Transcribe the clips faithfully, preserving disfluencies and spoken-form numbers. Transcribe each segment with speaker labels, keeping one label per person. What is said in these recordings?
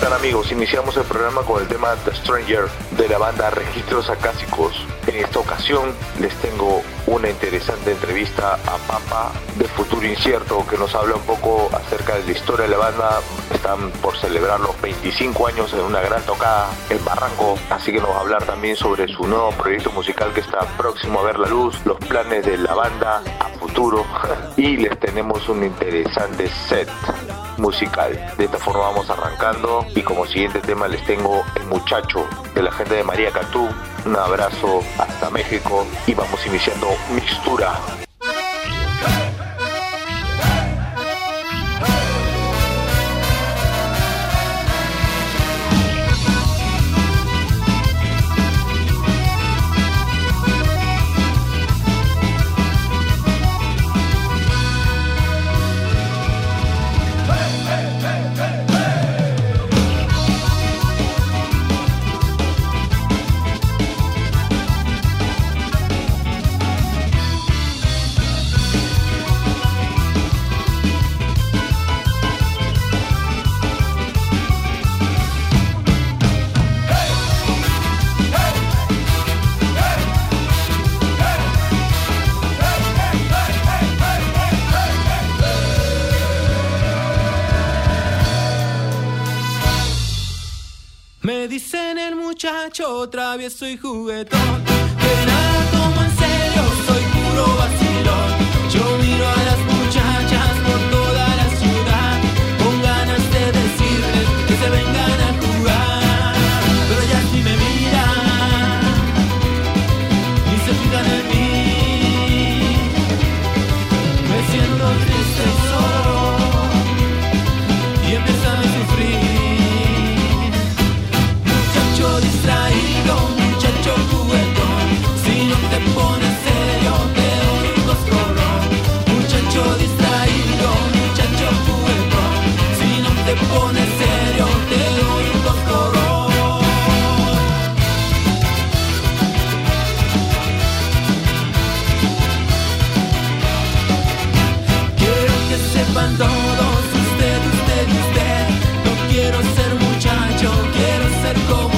Speaker 1: tal, amigos? Iniciamos el programa con el tema The Stranger de la banda Registros Acásicos. En esta ocasión les tengo una interesante entrevista a Papa de Futuro Incierto, que nos habla un poco acerca de la historia de la banda. Están por celebrar los veinticinco años en una gran tocada en Barranco, así que nos va a hablar también sobre su nuevo proyecto musical que está próximo a ver la luz, los planes de la banda a futuro y les tenemos un interesante set musical. De esta forma vamos arrancando y como siguiente tema les tengo El Muchacho de la gente de María Catú. Un abrazo hasta México y vamos iniciando Mixtura.
Speaker 2: Me dicen el muchacho travieso y juguetón, que nada tomo en serio, soy puro vacilón. Yo miro a las muchachas por toda la ciudad, con ganas de decirles que se vengan a jugar. Pero ellas ni me miran, ni se fijan en mí. Me siento triste y solo, y empieza a sufrir. Distraído, muchacho juguetón, si no te pones serio te doy un coscorrón. Muchacho distraído, muchacho juguetón, si no te pones serio te doy un coscorrón. Quiero que sepan todos, usted, usted y usted, no quiero ser muchacho, quiero ser como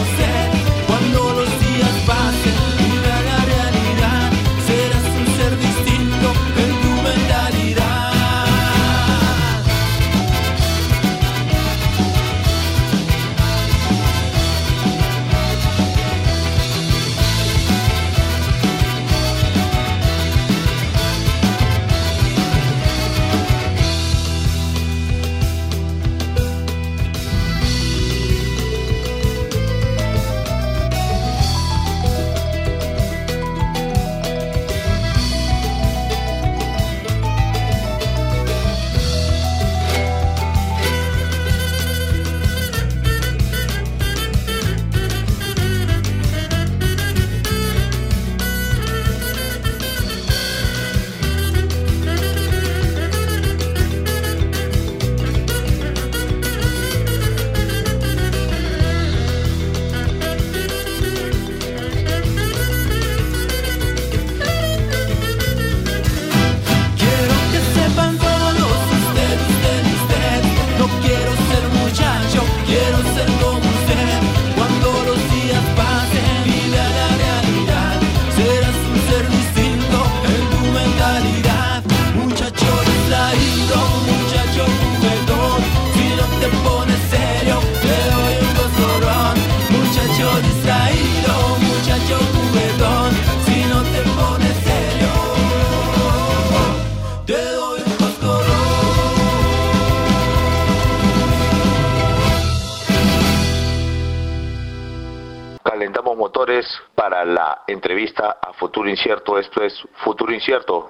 Speaker 2: motores para la entrevista a Futuro Incierto. Esto es Futuro Incierto.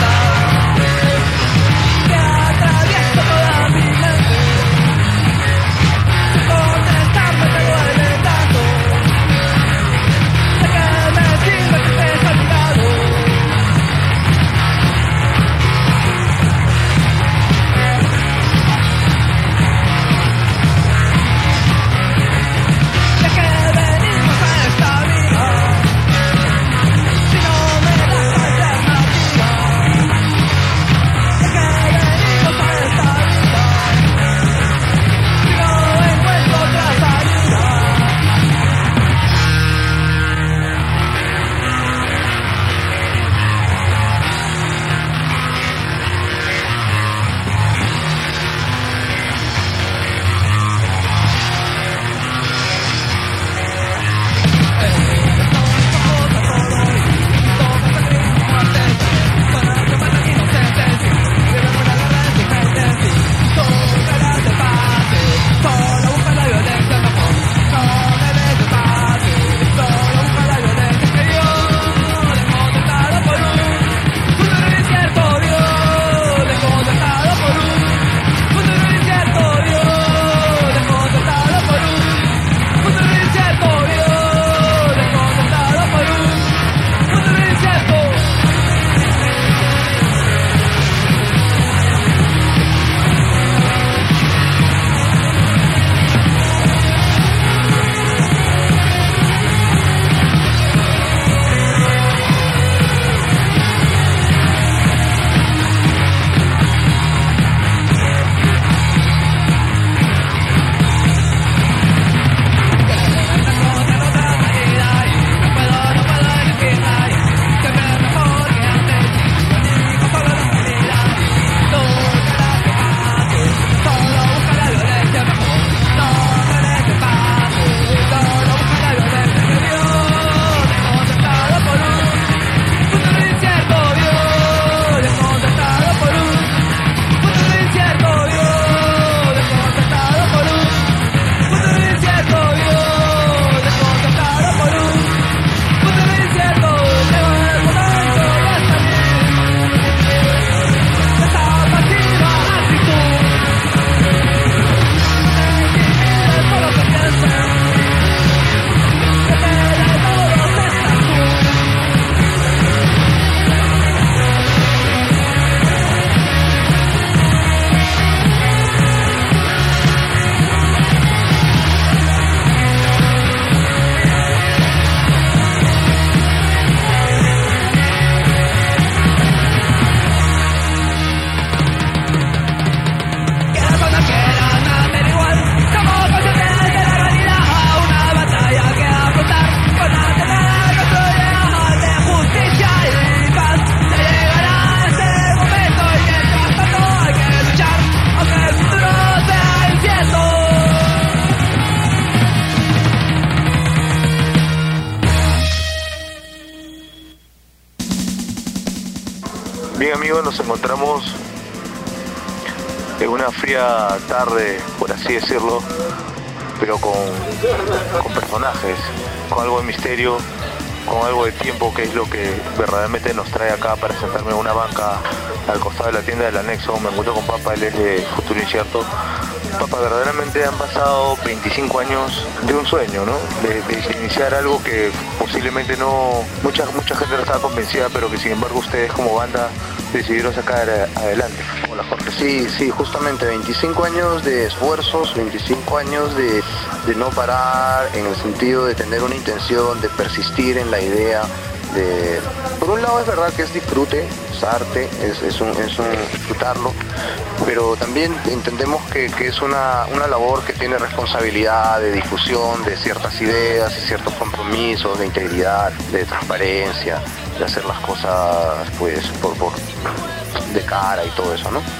Speaker 3: Atravieso toda mi mente.
Speaker 1: amigo nos encontramos en una fría tarde, por así decirlo, pero con, con personajes, con algo de misterio, con algo de tiempo, que es lo que verdaderamente nos trae acá para sentarme en una banca al costado de la tienda del anexo. Me encuentro con Papa, él es de Futuro Incierto. Papa, verdaderamente han pasado veinticinco años de un sueño, ¿no? De, de, de iniciar algo que posiblemente no, mucha, mucha gente no estaba convencida, pero que sin embargo ustedes como banda decidieron sacar adelante.
Speaker 3: Hola Jorge, sí, sí, justamente veinticinco años de esfuerzos, veinticinco años de, de no parar, en el sentido de tener una intención, de persistir en la idea. De, por un lado es verdad que es disfrute, es arte, es, es, un, es un disfrutarlo, pero también entendemos que, que es una, una labor que tiene responsabilidad de difusión de ciertas ideas, de ciertos compromisos, de integridad, de transparencia, de hacer las cosas pues por, por de cara y todo eso, ¿no?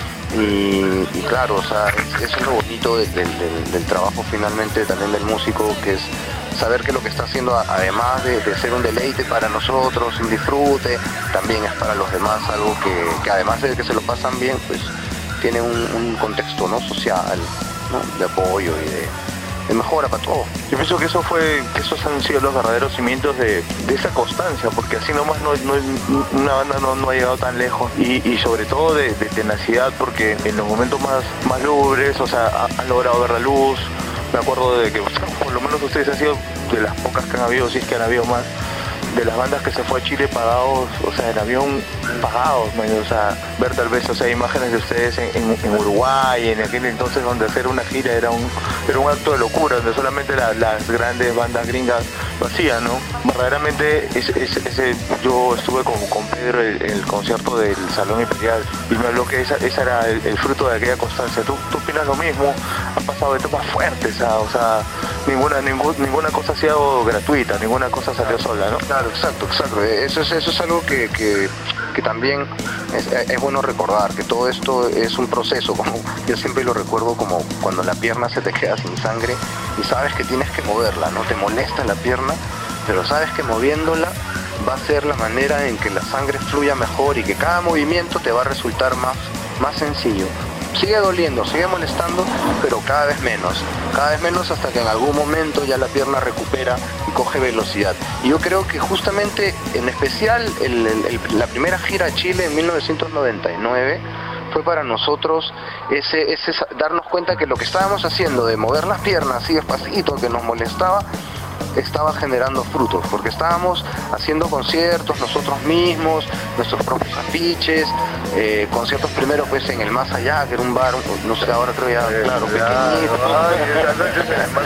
Speaker 3: Y, y claro, o sea, es, eso es lo bonito del, del, del, del trabajo finalmente también del músico, que es saber que lo que está haciendo, además de, de ser un deleite para nosotros, un disfrute, también es para los demás algo que, que además de que se lo pasan bien, pues tiene un, un contexto, ¿no?, social, ¿no?, de apoyo y de, de mejora para todos.
Speaker 1: Yo pienso que eso fue, que esos han sido los verdaderos cimientos de, de esa constancia, porque así nomás no, no, una banda no, no ha llegado tan lejos, y, y sobre todo de, de tenacidad, porque en los momentos más, más lúgubres, o sea, ha, han logrado ver la luz. Me acuerdo de que, por lo menos ustedes han sido de las pocas que han habido, si es que han habido más, de las bandas que se fue a Chile pagados, o sea, en avión pagados, man, o sea, ver tal vez, o sea, imágenes de ustedes en, en, en Uruguay, en aquel entonces donde hacer una gira era un, era un acto de locura, donde solamente la, las grandes bandas gringas lo hacían, ¿no? Verdaderamente, ese, ese, ese, yo estuve con, con Pedro en el, el concierto del Salón Imperial y me habló que esa, esa era el, el fruto de aquella constancia. ¿Tú, tú opinas lo mismo? Han pasado etapas fuertes, ¿sabes? O sea, ninguna, ningún, ninguna cosa ha sido gratuita, ninguna cosa salió sola, ¿no?
Speaker 3: Claro, exacto, exacto. Eso es, eso es algo que, que, que también es, es bueno recordar, que todo esto es un proceso, como yo siempre lo recuerdo como cuando la pierna se te queda sin sangre y sabes que tienes que moverla, ¿no? Te molesta la pierna, pero sabes que moviéndola va a ser la manera en que la sangre fluya mejor y que cada movimiento te va a resultar más, más sencillo. Sigue doliendo, sigue molestando, pero cada vez menos, cada vez menos hasta que en algún momento ya la pierna recupera y coge velocidad. Y yo creo que justamente, en especial, el, el, el, la primera gira a Chile en mil novecientos noventa y nueve fue para nosotros ese, ese darnos cuenta que lo que estábamos haciendo de mover las piernas así despacito, que nos molestaba, estaba generando frutos, porque estábamos haciendo conciertos nosotros mismos, nuestros propios afiches, eh, conciertos primero pues en el Más Allá, que era un bar, no sé, ahora creo ya, eh, claro, ya, pequeñito.
Speaker 1: Ay, esas noches en el Más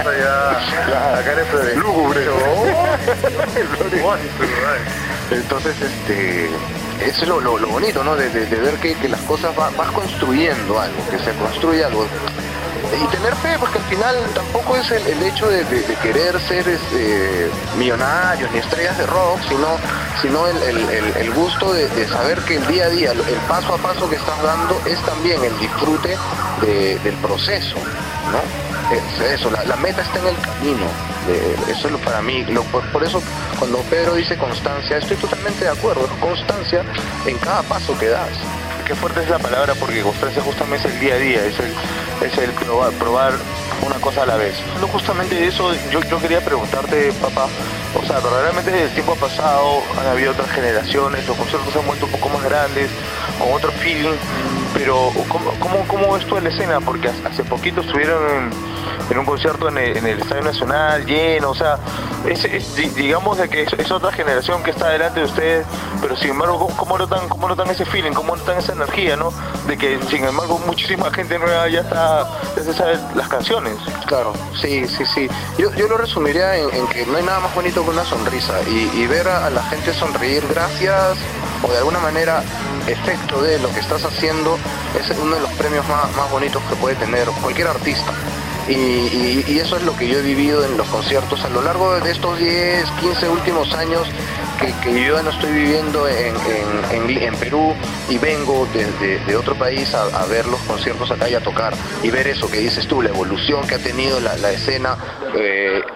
Speaker 1: Allá, acá en este lúgubre.
Speaker 3: Entonces, este, eso es lo, lo, lo bonito, ¿no? De, de, de ver que, que las cosas va, vas construyendo algo, que se construye algo. Y tener fe, porque al final tampoco es el, el hecho de, de, de querer ser este, millonarios ni estrellas de rock, sino, sino el, el, el, el gusto de, de saber que el día a día, el paso a paso que estás dando es también el disfrute de, del proceso, ¿no? Es eso, la, la meta está en el camino. De, eso es lo para mí, lo, por, por eso cuando Pedro dice constancia, estoy totalmente de acuerdo, es constancia en cada paso que das.
Speaker 1: Qué fuerte es la palabra, porque constancia justamente es el día a día, es el, es el probar, probar una cosa a la vez. No, justamente eso yo, yo quería preguntarte, papá, o sea, verdaderamente el tiempo ha pasado, han habido otras generaciones, los conciertos se han vuelto un poco más grandes, con otro feeling, pero ¿cómo, cómo, cómo ves tú en la escena? Porque hace poquito estuvieron en, en un concierto en el, en el Estadio Nacional, lleno, o sea, es, es, digamos de que es, es otra generación que está delante de ustedes, pero sin embargo, ¿cómo notan, cómo notan ese feeling, cómo notan esa energía, ¿no? De que sin embargo muchísima gente nueva ya está, ya se sabe las canciones.
Speaker 3: Claro, sí, sí, sí. Yo, yo lo resumiría en, en que no hay nada más bonito que una sonrisa y, y ver a, a la gente sonreír gracias o de alguna manera efecto de lo que estás haciendo es uno de los premios más, más bonitos que puede tener cualquier artista. Y, y, y eso es lo que yo he vivido en los conciertos a lo largo de estos diez, quince últimos años que, que yo no estoy viviendo en, en, en, en Perú y vengo de, de, de otro país a, a ver los conciertos acá y a tocar y ver eso que dices tú, la evolución que ha tenido la, la escena. eh,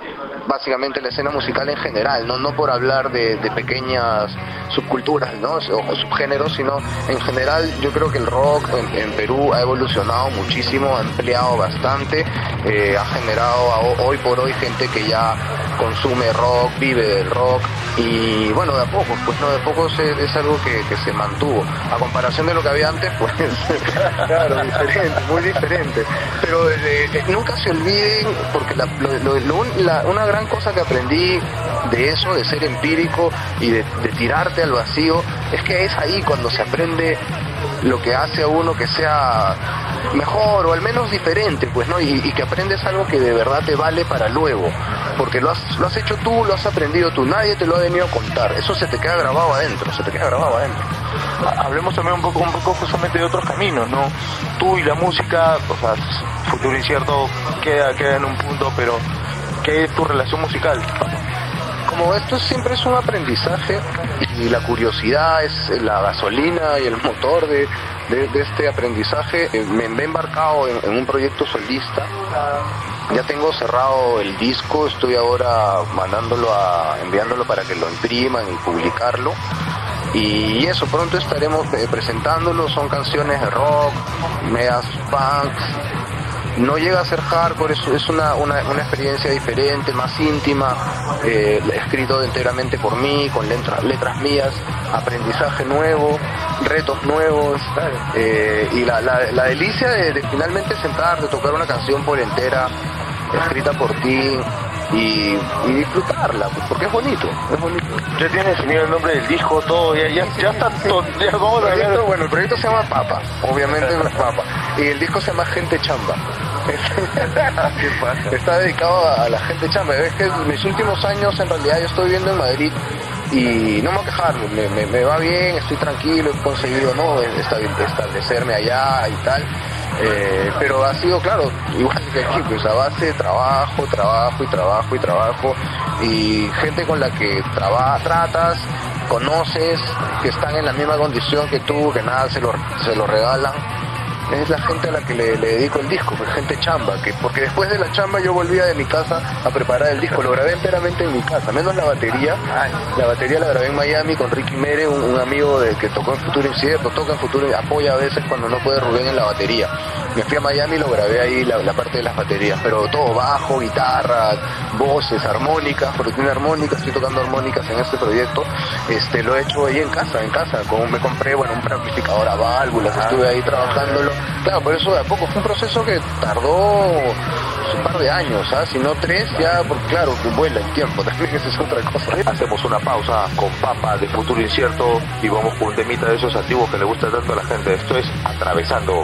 Speaker 3: básicamente la escena musical en general, no, no por hablar de, de pequeñas subculturas, ¿no? o, o subgéneros, sino en general yo creo que el rock en, en Perú ha evolucionado muchísimo, ha ampliado bastante, eh, ha generado a, hoy por hoy gente que ya consume rock, vive del rock, y bueno, de a poco, pues no, de poco es, es algo que, que se mantuvo, a comparación de lo que había antes, pues claro, diferente, muy diferente, pero eh, eh, nunca se olviden, porque la, lo, lo, lo, la, una gran cosa que aprendí de eso, de ser empírico y de, de tirarte al vacío, es que es ahí cuando se aprende lo que hace a uno que sea mejor o al menos diferente, pues, ¿no? Y, y que aprendes algo que de verdad te vale para luego, porque lo has, lo has hecho tú, lo has aprendido tú, nadie te lo ha venido a contar, eso se te queda grabado adentro, se te queda grabado adentro.
Speaker 1: Hablemos también un poco, un poco justamente de otros caminos, ¿no? Tú y la música, o sea, Futuro Incierto queda, queda en un punto, pero ¿qué es tu relación musical?
Speaker 3: Como esto siempre es un aprendizaje y la curiosidad es la gasolina y el motor de, de, de este aprendizaje, me he embarcado en, en un proyecto solista, ya tengo cerrado el disco, estoy ahora mandándolo a, enviándolo para que lo impriman y publicarlo. Y eso, pronto estaremos presentándolo, son canciones de rock, medias punks, no llega a ser hardcore, es, es una, una, una experiencia diferente, más íntima, eh, escrito enteramente por mí, con letras, letras mías, aprendizaje nuevo, retos nuevos, eh, y la, la, la delicia de, de finalmente sentarte, tocar una canción por entera, escrita por ti, y, y disfrutarla, pues, porque es bonito, es bonito.
Speaker 1: Ya tienes definido el nombre del disco, todo, ya, ya, ya está todo, ya vamos a ver.
Speaker 3: Bueno, el proyecto se llama Papa, obviamente es Papa, y el disco se llama Gente Chamba.
Speaker 1: ¿Qué pasa?
Speaker 3: Está dedicado a la gente chamba. Es que en mis últimos años en realidad yo estoy viviendo en Madrid y no me voy a quejar, me, me, me va bien, estoy tranquilo, he conseguido no establecerme allá y tal, eh, pero ha sido, claro, igual que aquí, pues a base de trabajo, trabajo y trabajo y trabajo, y gente con la que traba, tratas, conoces, que están en la misma condición que tú, que nada se lo, se lo regalan. Es la gente a la que le, le dedico el disco, pues gente chamba, que porque después de la chamba yo volvía de mi casa a preparar el disco, lo grabé enteramente en mi casa, menos la batería. La batería la grabé en Miami con Ricky Mere, un, un amigo de, que tocó en Futuro Incierto, toca en Futuro, apoya a veces cuando no puede Rubén en la batería. Me fui a Miami y lo grabé ahí, la, la parte de las baterías, pero todo bajo, guitarra, voces, armónicas, porque tiene armónicas, estoy tocando armónicas en este proyecto, este lo he hecho ahí en casa, en casa, con, me compré, bueno, un amplificador a válvulas, estuve ahí trabajándolo. Claro, por eso de a poco fue un proceso que tardó un par de años, ¿sabes? Si no tres, ya, porque claro, vuela el tiempo, también esa es otra cosa.
Speaker 1: Hacemos una pausa con Papa de Futuro Incierto y vamos con un temita de esos antiguos que le gusta tanto a la gente. Esto es Atravesando.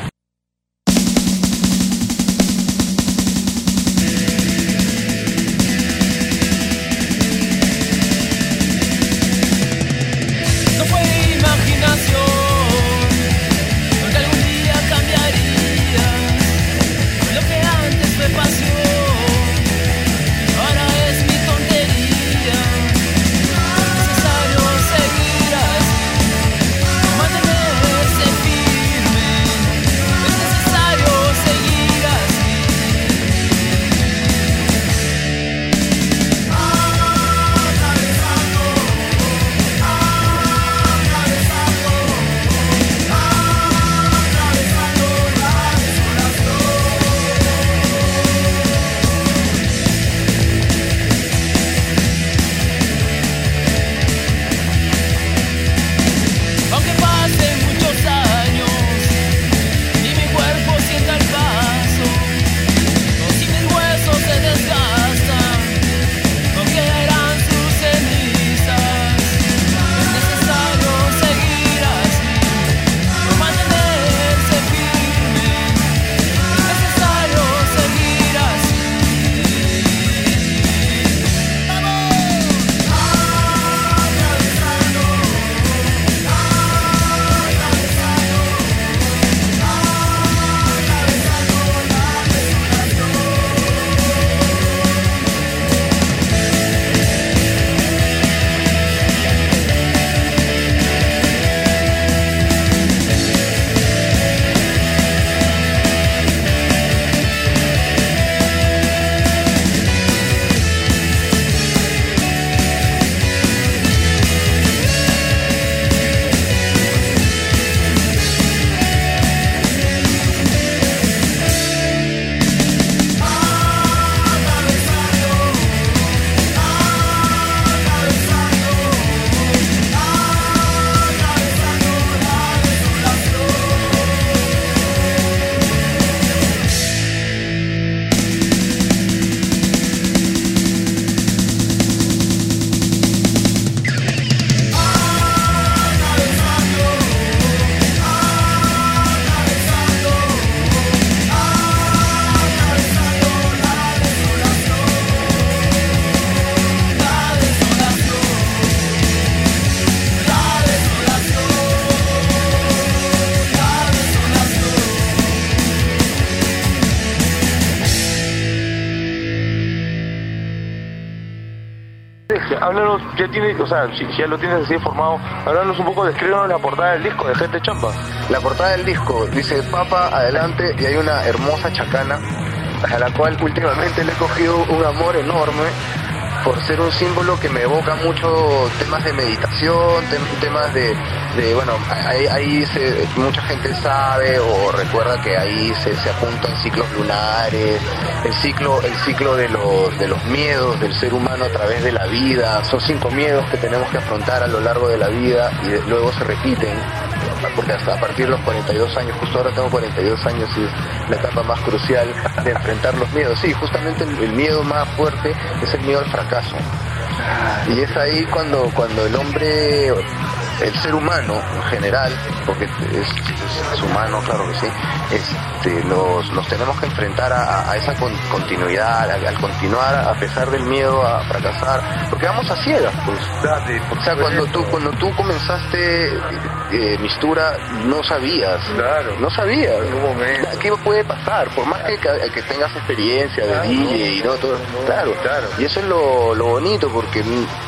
Speaker 2: Mantenerse firme
Speaker 1: Ya, háblanos, ya tienes, o sea, si, si ya lo tienes así formado, háblanos un poco, descríbenos la portada del disco de Gente Chamba.
Speaker 3: La portada del disco dice Papa adelante y hay una hermosa chacana a la cual últimamente le he cogido un amor enorme por ser un símbolo que me evoca mucho temas de meditación, tem- temas de, de bueno, ahí, ahí se, mucha gente sabe o recuerda que ahí se, se apuntan ciclos lunares, el ciclo, el ciclo de los, de los miedos del ser humano a través de la vida. Son cinco miedos que tenemos que afrontar a lo largo de la vida y de, luego se repiten, porque hasta a partir de los cuarenta y dos años, justo ahora tengo cuarenta y dos años y es la etapa más crucial de enfrentar los miedos. Sí, justamente el, el miedo más fuerte es el miedo al fracaso. Y es ahí cuando, cuando el hombre, el ser humano en general, porque es, es, es humano, claro que sí, este, los, los tenemos que enfrentar a, a esa con, continuidad, al, al continuar a pesar del miedo a fracasar, porque vamos a ciegas, pues. O sea, cuando tú, cuando tú comenzaste eh, Mistura, no sabías,
Speaker 1: Claro.
Speaker 3: no sabías
Speaker 1: En un momento.
Speaker 3: qué puede pasar, por más que, que, que tengas experiencia de
Speaker 1: Claro,
Speaker 3: D J
Speaker 1: no,
Speaker 3: y no todo,
Speaker 1: no,
Speaker 3: claro,
Speaker 1: claro.
Speaker 3: y eso es lo, lo bonito, porque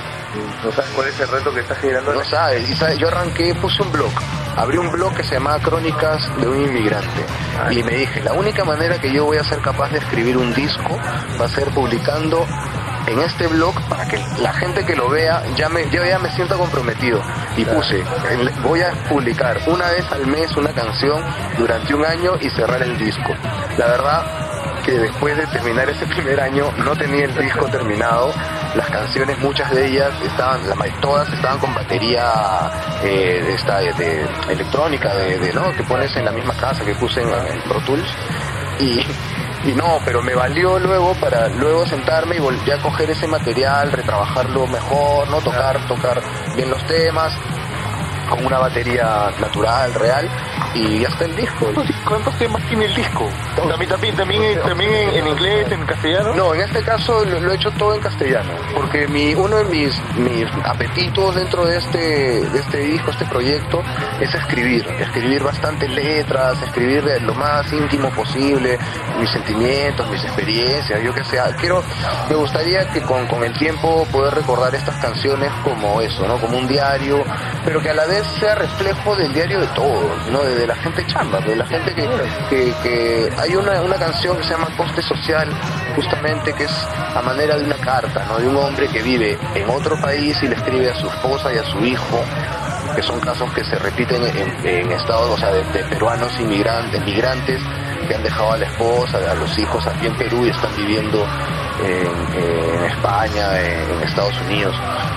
Speaker 1: No sabes cuál es el reto que estás generando.
Speaker 3: no sabes, y sabes, yo arranqué, puse un blog, abrí un blog que se llamaba Crónicas de un Inmigrante,
Speaker 1: Ay.
Speaker 3: y me dije, la única manera que yo voy a ser capaz de escribir un disco va a ser publicando en este blog para que la gente que lo vea ya me, yo ya me sienta comprometido, y puse, el- voy a publicar una vez al mes una canción durante un año y cerrar el disco. La verdad que después de terminar ese primer año no tenía el disco terminado. Las canciones, muchas de ellas estaban, la ma- todas estaban con batería eh, de esta de, de electrónica, de, de no que pones en la misma casa que puse en, en Pro Tools, y y no, pero me valió luego para luego sentarme y volver a coger ese material, retrabajarlo mejor, no tocar tocar bien los temas con una batería natural, real, y ya está el disco.
Speaker 1: ¿Cuántos temas tiene el disco? ¿También, también, también, también en, en inglés, en castellano?
Speaker 3: No, en este caso lo, lo he hecho todo en castellano, porque mi, uno de mis, mis apetitos dentro de este, de este disco, este proyecto, es escribir, escribir bastantes letras, escribir de lo más íntimo posible, mis sentimientos, mis experiencias, yo que sé, quiero, me gustaría que con, con el tiempo poder recordar estas canciones como eso, ¿no? Como un diario, pero que a la vez sea reflejo del diario de todos, ¿no? De, de la gente chamba, de la gente que, que, que hay una, una canción que se llama Coste Social, justamente, que es a manera de una carta, ¿no? De un hombre que vive en otro país y le escribe a su esposa y a su hijo, que son casos que se repiten en, en estados, o sea, de, de peruanos inmigrantes, migrantes que han dejado a la esposa, a los hijos aquí en Perú y están viviendo en, en España, en, en Estados Unidos.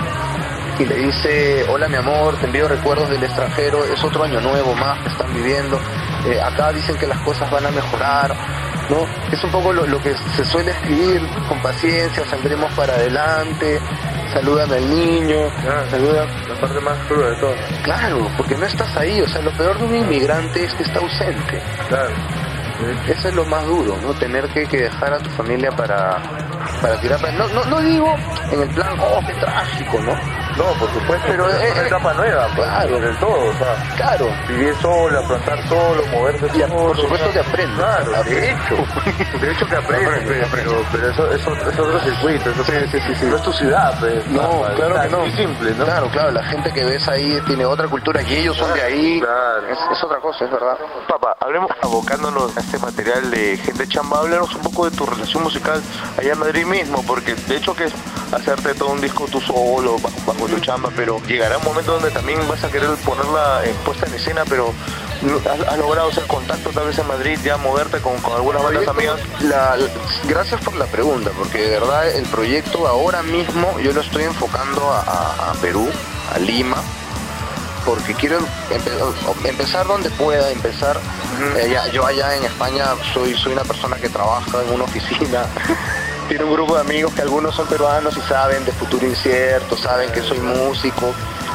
Speaker 3: Y le dice, hola mi amor, te envío recuerdos del extranjero, es otro año nuevo más que están viviendo, eh, acá dicen que las cosas van a mejorar, ¿no? Es un poco lo, lo que se suele escribir, con paciencia, saldremos para adelante, salúdame al niño,
Speaker 1: Ah,
Speaker 3: saluda.
Speaker 1: la parte más cruda de todo.
Speaker 3: Claro, porque no estás ahí, o sea, lo peor de un inmigrante es que está ausente.
Speaker 1: Claro.
Speaker 3: Eso es lo más duro, ¿no? Tener que, que dejar a tu familia para, para tirar para... No, no, no digo en el plan, oh, qué trágico, ¿no?
Speaker 1: No, por supuesto,
Speaker 3: Pero,
Speaker 1: pero es
Speaker 3: eh,
Speaker 1: una etapa nueva, pues,
Speaker 3: claro.
Speaker 1: del todo, o sea,
Speaker 3: Claro.
Speaker 1: vivir solo, afrontar solo, moverte
Speaker 3: Y,
Speaker 1: solo.
Speaker 3: por supuesto,
Speaker 1: o sea,
Speaker 3: que aprendes.
Speaker 1: Claro, de
Speaker 3: Aprendes.
Speaker 1: hecho, de hecho que aprendes,
Speaker 3: Aprendes,
Speaker 1: pero, pero, pero eso, eso es otro circuito, eso
Speaker 3: Sí, sí, sí, sí.
Speaker 1: no es tu ciudad, pues.
Speaker 3: No,
Speaker 1: papá,
Speaker 3: claro
Speaker 1: es
Speaker 3: que no.
Speaker 1: muy simple, ¿no?
Speaker 3: Claro, claro, la gente que ves ahí tiene otra cultura y ellos son de ahí.
Speaker 1: Claro.
Speaker 3: Es, es otra cosa, es verdad.
Speaker 1: Papá, hablemos, abocándonos a este material de Gente Chamba, háblanos un poco de tu relación musical allá en Madrid mismo, porque de hecho que es hacerte todo un disco tú solo, bajo, bajo tu chamba, pero llegará un momento donde también vas a querer ponerla en puesta en escena, pero has, has logrado hacer contacto tal vez en Madrid, ya moverte con, con algunas bandas amigas.
Speaker 3: La, la- gracias por la pregunta, porque de verdad el proyecto ahora mismo yo lo estoy enfocando a, a- a Perú, a Lima, porque quiero empe- empezar donde pueda empezar. Eh, ya- yo allá en España soy, soy una persona que trabaja en una oficina. Tiene un grupo de amigos que algunos son peruanos y saben de Futuro Incierto, saben que soy músico,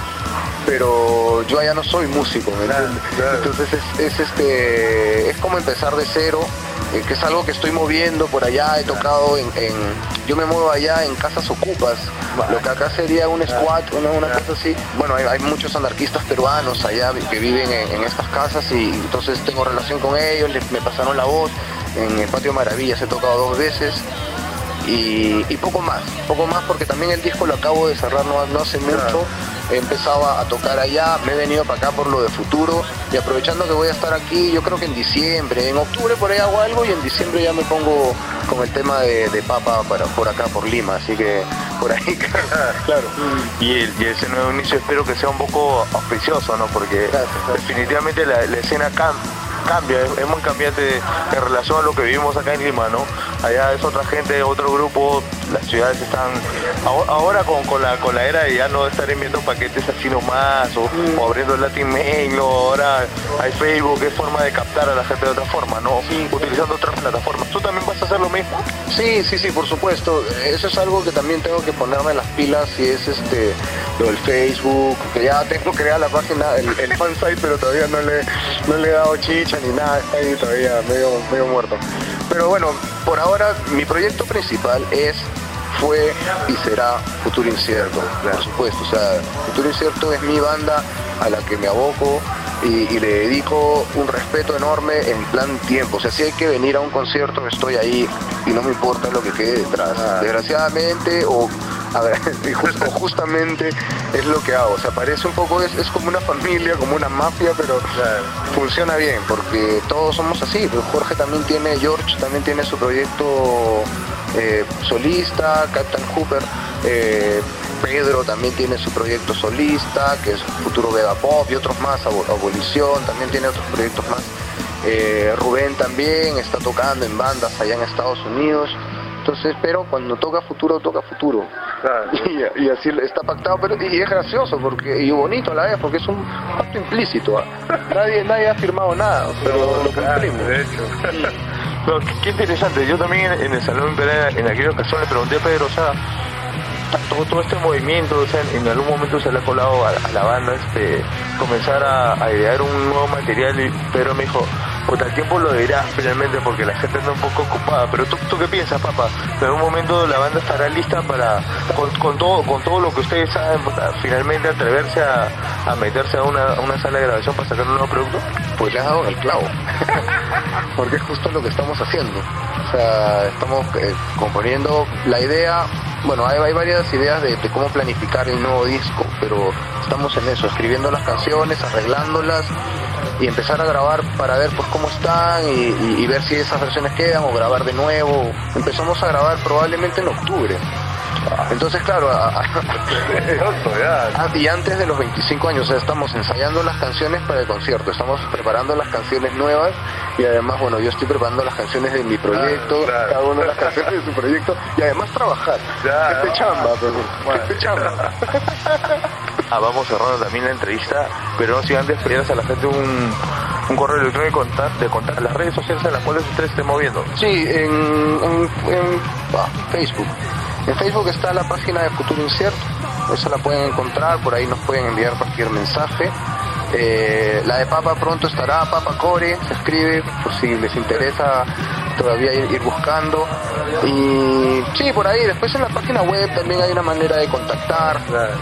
Speaker 3: pero yo allá no soy músico, ¿me
Speaker 1: Claro,
Speaker 3: entiendes?
Speaker 1: claro.
Speaker 3: Entonces es, es este es como empezar de cero, eh, que es algo que estoy moviendo por allá. He tocado en, en yo me muevo allá en casas ocupas, lo que acá sería un squat, una, una cosa así. Bueno, hay, hay muchos anarquistas peruanos allá que viven en, en estas casas, y entonces tengo relación con ellos, les- me pasaron la voz. En el Patio Maravillas he tocado dos veces. y, y poco más, poco más porque también el disco lo acabo de cerrar no, no hace mucho. Claro. He empezado a tocar allá, me he venido para acá por lo de Futuro y aprovechando que voy a estar aquí, yo creo que en diciembre, en octubre por ahí hago algo y en diciembre ya me pongo con el tema de, de Papa para, por acá, por Lima, así que por ahí, claro.
Speaker 1: Y, el, y ese nuevo inicio espero que sea un poco auspicioso, ¿no? Porque claro, claro. definitivamente la, la escena cambia. cambia, es, es muy cambiante en relación a lo que vivimos acá en Lima, ¿no? Allá es otra gente, otro grupo, las ciudades están ahora, ahora con, con la con la era de ya no estar enviando paquetes así nomás o, mm. o abriendo el Latin Mail, ¿no? Ahora hay Facebook, es forma de captar a la gente de otra forma, ¿no? Sí. Utilizando otras plataformas. ¿Tú también vas a hacer lo mismo?
Speaker 3: Sí, sí, sí, por supuesto. Eso es algo que también tengo que ponerme las pilas y es este lo del Facebook, que ya tengo creada la página, el, el fansite, pero todavía no le, no le he dado chicha ni nada, está ahí todavía medio, medio muerto. Pero bueno, por ahora mi proyecto principal es, fue y será Futuro Incierto, por supuesto. O sea, Futuro Incierto es mi banda a la que me aboco y, y le dedico un respeto enorme en plan tiempo. O sea, si hay que venir a un concierto, estoy ahí y no me importa lo que quede detrás. Ah. Desgraciadamente o, a ver, justo, justamente es lo que hago. O sea, parece un poco, es, es como una familia, como una mafia, pero claro, funciona bien porque todos somos así. Jorge también tiene, George también tiene su proyecto eh, solista, Captain Hooper, eh, Pedro también tiene su proyecto solista, que es Futuro Vega Pop, y otros más, Abolición, también tiene otros proyectos más. Eh, Rubén también está tocando en bandas allá en Estados Unidos. Entonces, pero cuando toca Futuro, toca Futuro. Claro. Y, y así está pactado, pero y es gracioso porque y bonito a la vez, porque es un pacto implícito. ¿eh? Nadie, nadie ha firmado nada, pero no, lo cumplimos. Claro, de hecho.
Speaker 1: No, qué, qué interesante. Yo también en, en el Salón en, en aquella ocasión le pregunté a Pedro, o sea, todo, todo este movimiento, o sea, en, en algún momento se le ha colado a, a la banda este comenzar a, a idear un nuevo material y Pedro me dijo, pues al tiempo lo dirás finalmente porque la gente anda un poco ocupada, pero tú, ¿tú qué piensas, papá? ¿En algún momento la banda estará lista para, con, con todo con todo lo que ustedes saben, para finalmente atreverse a, a meterse a una, a una sala de grabación para sacar un nuevo producto?
Speaker 3: Pues le has dado en el clavo, porque es justo lo que estamos haciendo. O sea, estamos eh, componiendo la idea. Bueno, hay, hay varias ideas de, de cómo planificar el nuevo disco, pero estamos en eso, escribiendo las canciones, arreglándolas y empezar a grabar para ver pues cómo están y, y, y ver si esas versiones quedan o grabar de nuevo. Empezamos a grabar probablemente en octubre. Entonces, claro, a, a, a, y antes de los veinticinco años, o sea, estamos ensayando las canciones para el concierto, estamos preparando las canciones nuevas y además, bueno, yo estoy preparando las canciones de mi proyecto, claro, claro. cada una de las canciones de su proyecto y además trabajar. Ya, ¿Qué te chamba, pero? Bueno. ¿Qué te chamba?
Speaker 1: Ah, vamos cerrando también la entrevista, pero no sin antes pedirles a la gente un, un correo electrónico de contar, de contar las redes sociales en las cuales ustedes estén moviendo.
Speaker 3: Sí, en, en, en ah, Facebook. En Facebook está la página de Futuro Incierto, esa la pueden encontrar, por ahí nos pueden enviar cualquier mensaje. Eh, la de Papa pronto estará, Papa Core, se escribe, por si les interesa todavía ir, ir buscando. Y sí, por ahí, después en la página web también hay una manera de contactar.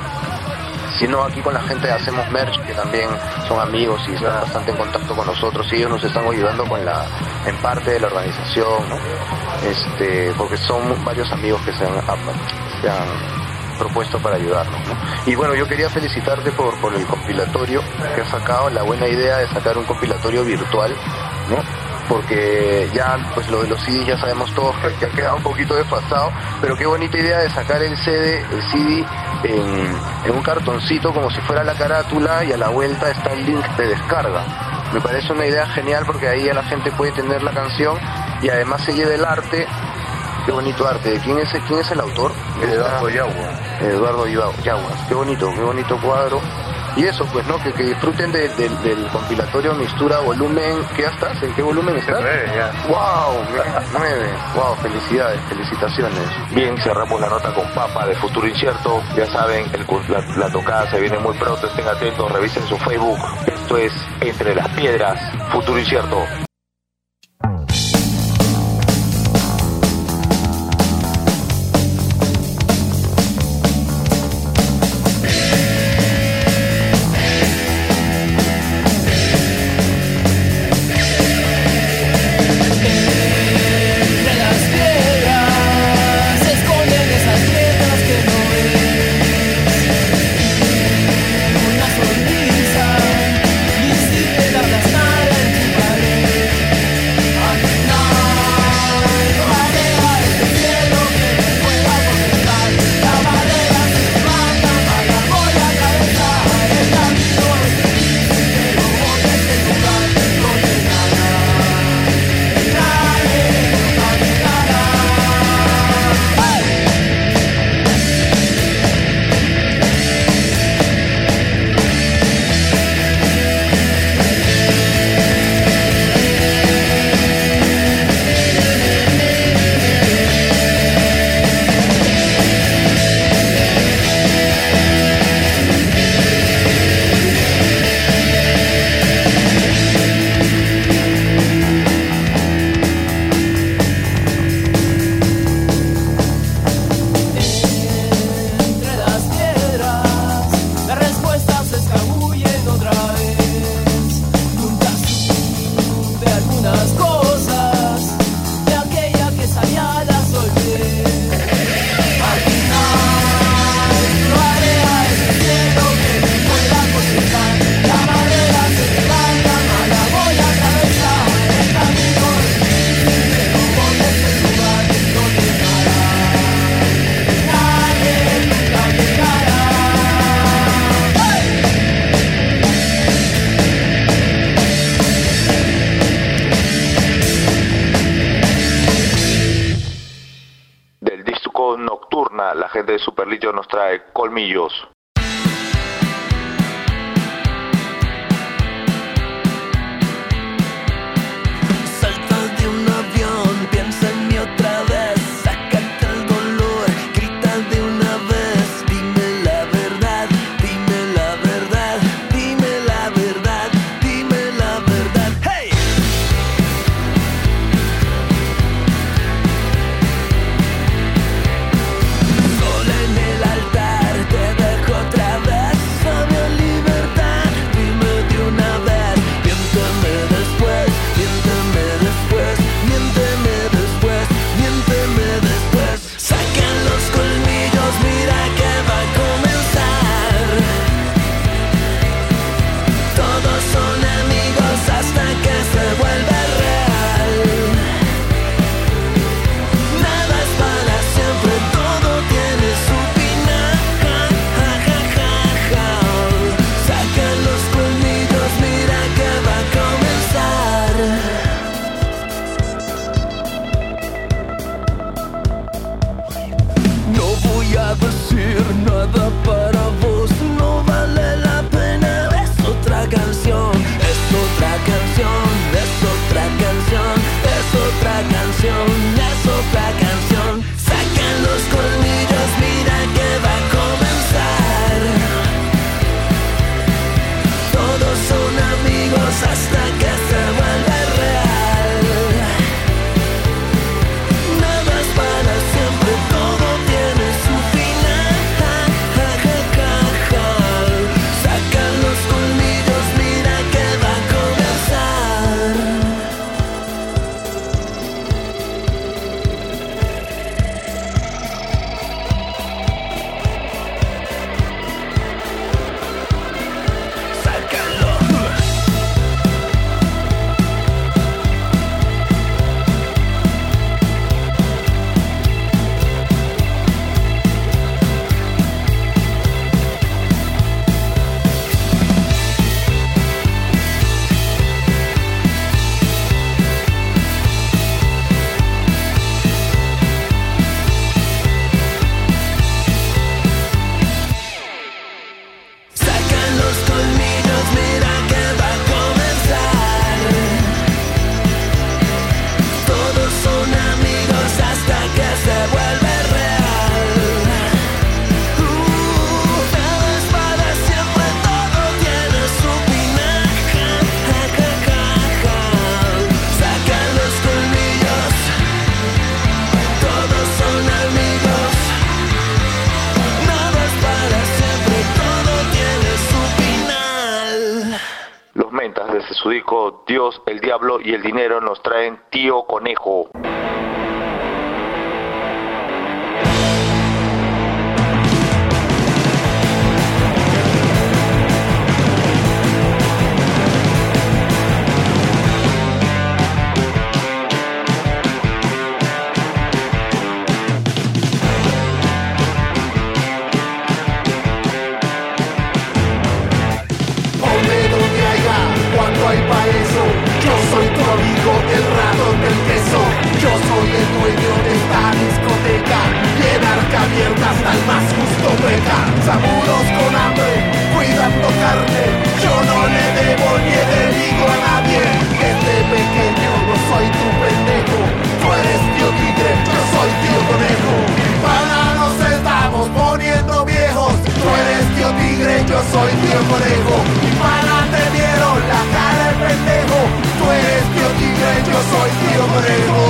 Speaker 3: Si no, aquí con la gente hacemos merch, que también son amigos y están bastante en contacto con nosotros y ellos nos están ayudando con la, en parte de la organización, ¿no? Este, porque son varios amigos que se han, se han propuesto para ayudarnos, ¿no? Y bueno, yo quería felicitarte por, por el compilatorio que has sacado, la buena idea de sacar un compilatorio virtual, ¿no? Porque ya pues lo de los C D ya sabemos todos que, que ha quedado un poquito desfasado, pero qué bonita idea de sacar el C D, el C D en, en un cartoncito como si fuera la carátula y a la vuelta está el link de descarga. Me parece una idea genial porque ahí ya la gente puede tener la canción y además se lleva el arte. Qué bonito arte. ¿De quién es, quién es el autor?
Speaker 1: Eduardo Yaguas.
Speaker 3: Eduardo Yaguas. Qué bonito, qué bonito cuadro. Y eso, pues, ¿no? Que, que disfruten de, de, del compilatorio Mistura Volumen. ¿Qué ya estás? ¿En qué volumen estás?
Speaker 1: nueve, ya.
Speaker 3: ¡Wow! nueve. ¡Wow! Felicidades, felicitaciones.
Speaker 1: Bien, cerramos la nota con Papa de Futuro Incierto. Ya saben, el, la, la tocada se viene muy pronto. Estén atentos, revisen su Facebook. Esto es Entre las Piedras, Futuro Incierto.
Speaker 2: Entre las piedras
Speaker 1: versión nocturna, la gente de Superlillo nos trae Colmillos.
Speaker 2: Saltas de un avión, piensa en mí otra vez, sácate el dolor, grita de una vez, dime la verdad, dime la verdad, dime la verdad, dime la verdad, hey. Sol en el altar, te dejo otra vez, sabia libertad, dime de una vez, miénteme después, miénteme después, miénteme después, miénteme después. Sacan los colmillos, mira que va a comenzar. Todos son amigos hasta que se vuelve real. Nada es para siempre, todo tiene su final. Sacan los colmillos, mira que va a comenzar. No voy a decir nada para vos, no vale la pena. Es otra canción, es otra canción, es otra canción, es otra canción, es otra canción. Sacan los colmillos, mira que va a comenzar. Todos son amigos hasta que se vuelve real. Nada es para siempre, todo tiene su final. Sacan los colmillos, mira que va a comenzar. Sácalo. Sacan los colmillos, mira que va a comenzar. Todos son amigos hasta que se vuelve real. Uh, nada es para siempre, todo tiene su final. Sacan los colmillos, todos son amigos. Nada es para siempre, todo tiene su final.
Speaker 1: Los Mentas, desde su disco Dios, el Diablo y el Dinero, nos traen Tío Conejo.
Speaker 4: Ponme donde haya, cuando hay pa' eso. Yo soy tu amigo, el ratón del queso. Yo soy el dueño de esta discoteca, llenar abierta hasta el más justo peca. Samuros con hambre, cuidando carne. Yo no le debo ni le digo a nadie. Desde pequeño no soy tu pendejo. Tú eres tío tigre, yo soy tío conejo. Para nos estamos poniendo viejos. Tú eres tío tigre, yo soy tío conejo. Y para te dieron la cara de pendejo. Tú eres tío tigre, yo soy tío conejo.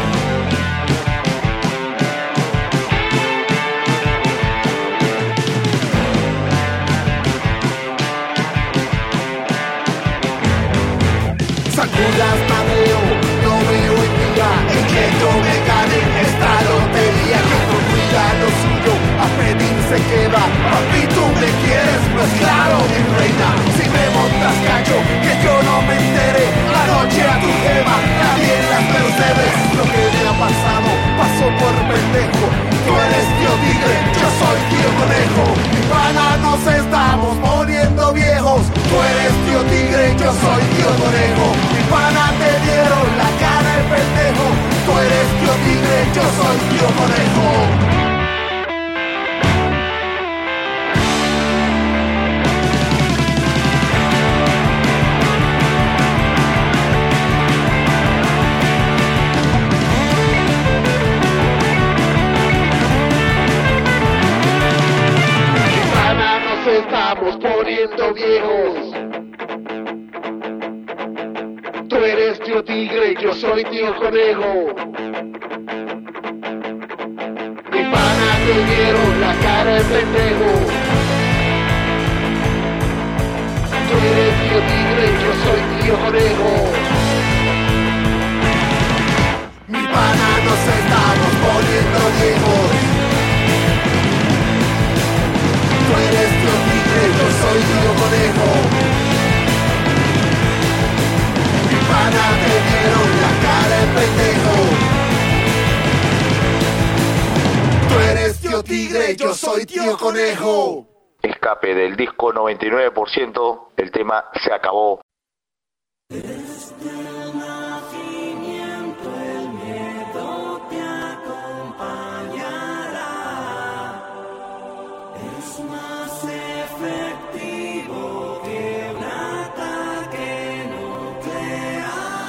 Speaker 4: Sacudas madeo, no veo en día en que yo me gane esta lotería. Que no cuida lo suyo, a pedir se queda. Papi, tú me quieres, pues claro, mi reina. Si me montas cacho, que yo no me entere. La noche a tu jeva, nadie en las Mercedes. Lo que me ha pasado, pasó por pendejo. Tú eres tío tigre, yo soy tío conejo. Mi pana, nos estamos poniendo viejos. Tú eres tío tigre, yo soy tío conejo. Mi pana, te dieron la cara el pendejo. Tú eres tío tigre, yo soy tío conejo. yo soy tío conejo. Mi pana te vieron la cara de pendejo. Tú eres tío tigre, yo soy tío conejo. Mi pana, nos estamos poniendo viejos. Tú eres tío tigre, yo soy tío conejo. Mi pana, te dieron la cara de pendejo. Tú eres tío tigre, yo soy tío conejo.
Speaker 1: Escape del disco noventa y nueve por ciento, el tema Se Acabó.
Speaker 2: Desde el nacimiento el miedo te acompañará. Es más efectivo que un ataque nuclear.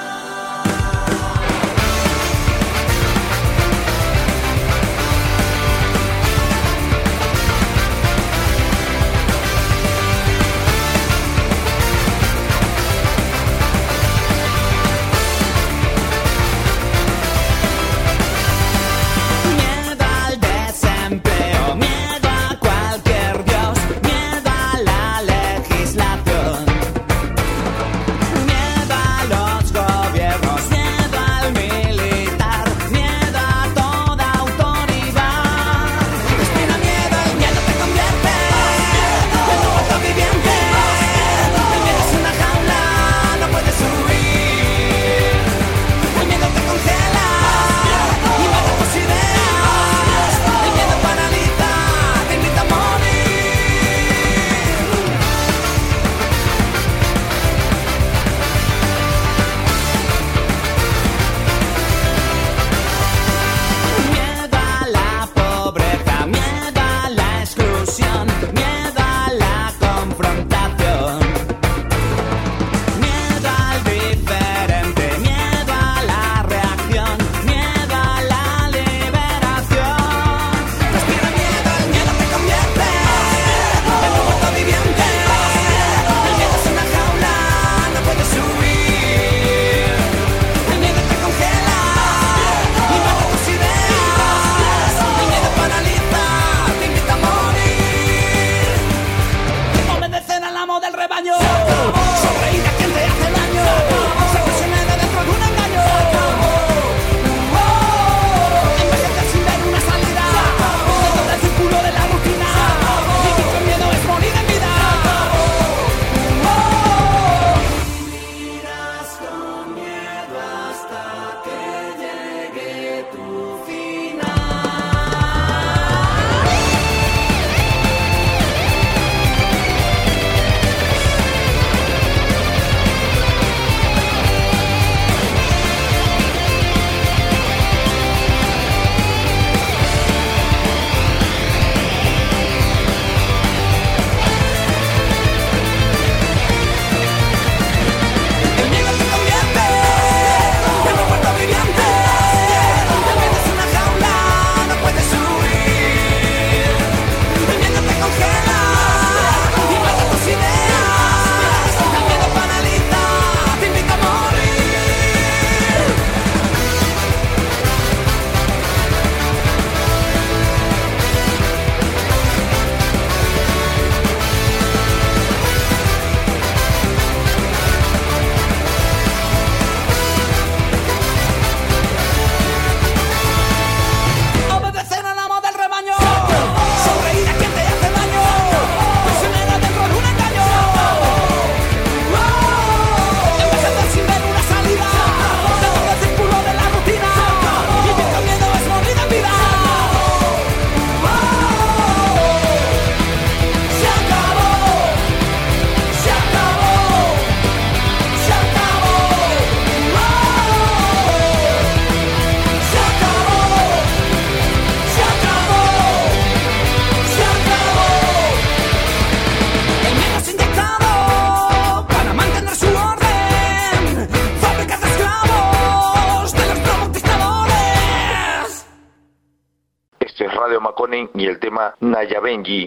Speaker 1: Makonnen y el tema Nayabengi.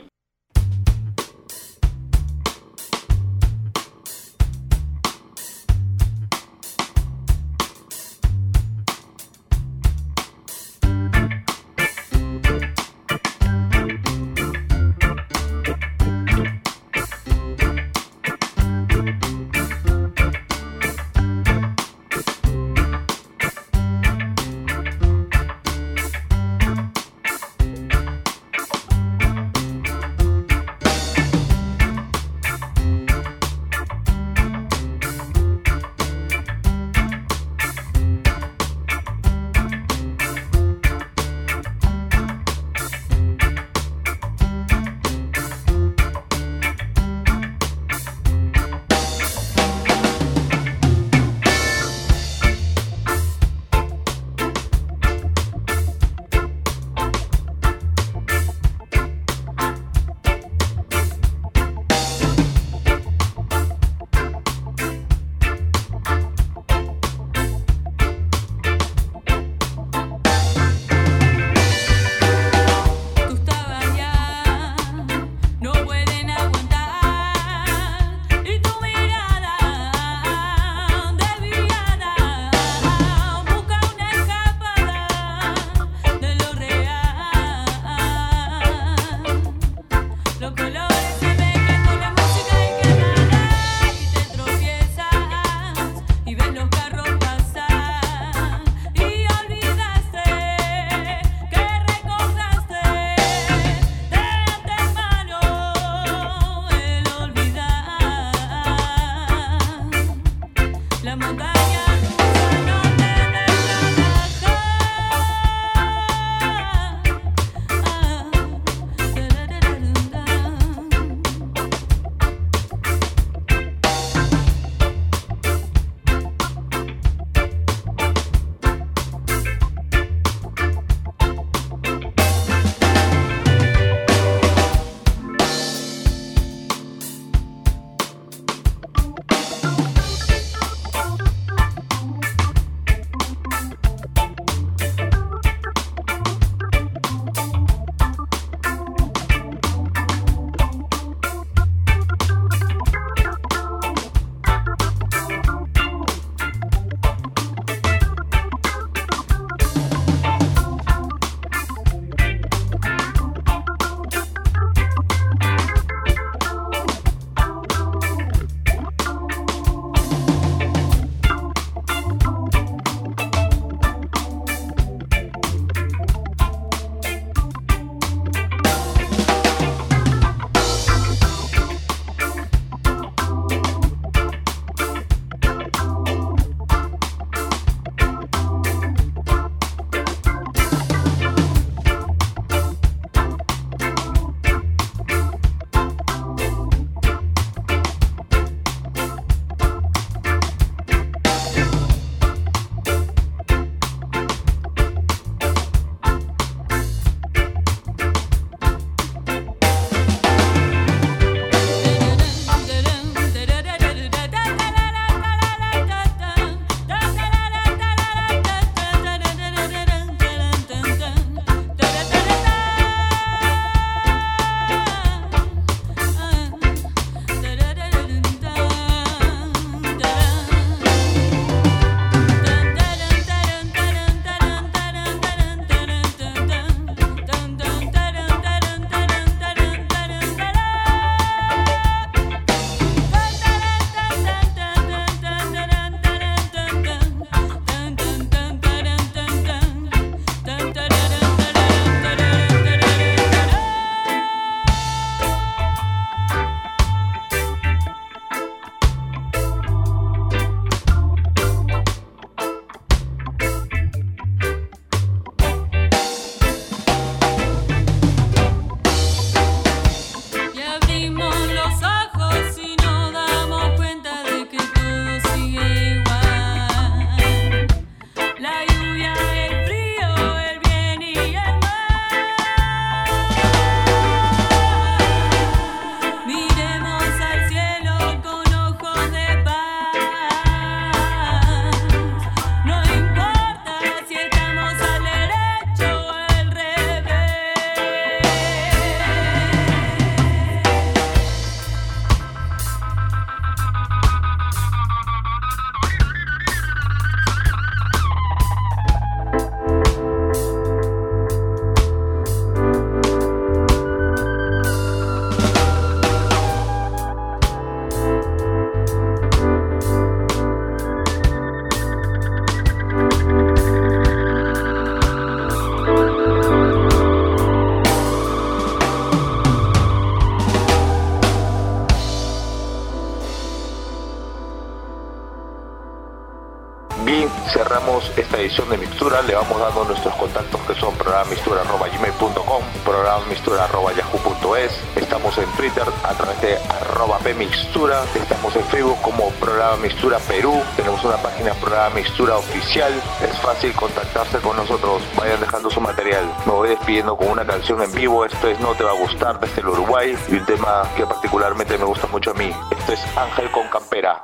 Speaker 1: edición de Mixtura le vamos dando nuestros contactos, que son programa mixtura arroba gmail punto com, programa mixtura arroba yahoo punto es. Estamos en Twitter a través de arroba pmixtura. Estamos en Facebook como Programa Mixtura Perú. Tenemos una página Programa Mixtura Oficial. Es fácil contactarse con nosotros. Vayan dejando su material. Me voy despidiendo con una canción en vivo. Esto es No Te Va a Gustar, desde el Uruguay, y un tema que particularmente me gusta mucho a mí. Esto es Ángel con Campera.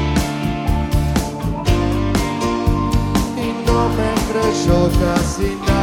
Speaker 4: Yo casi nada.